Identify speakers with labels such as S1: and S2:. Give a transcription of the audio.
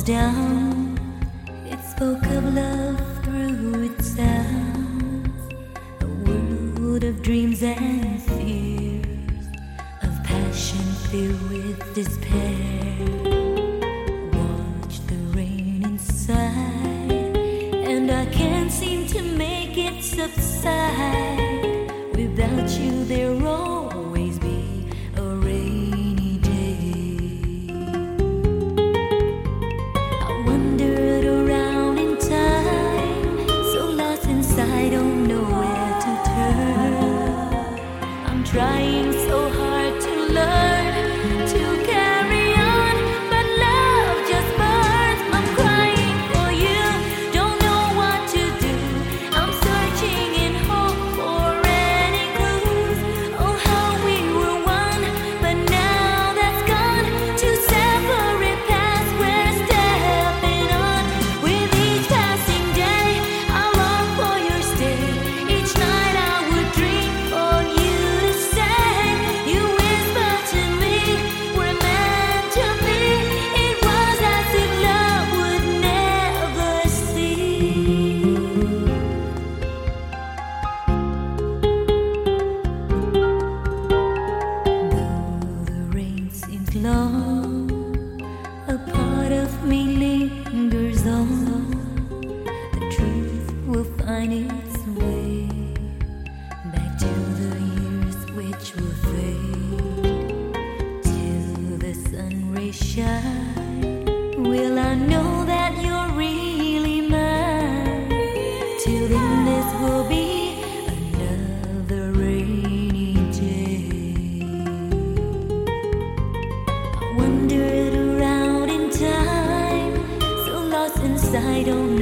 S1: down. It spoke of love through its sounds, a world of dreams and fears, of passion filled with despair. Watch the rain inside, and I can't seem to make it subside. Without you there'll always be a rainy day. I wandered around in time, so lost inside, don't know where to turn. I'm trying so hard to learn to carry on, but love just burns. I'm crying for you, don't know what to do. I'm searching in hope for any clues. Oh, how we were one, but now that's gone. Two separate paths we're stepping on. With each passing day, I long for your stay. Each night I would dream for you to say. You whisper to me, we're meant to be. It was as if love would never cease. Though the rain seems long, a part of me lingers on. The truth will find its way back to the years which will fade till the sun rays shine. Will I know that you're really mine? Till then, this will be another rainy day. I wandered around in time, so lost inside, don't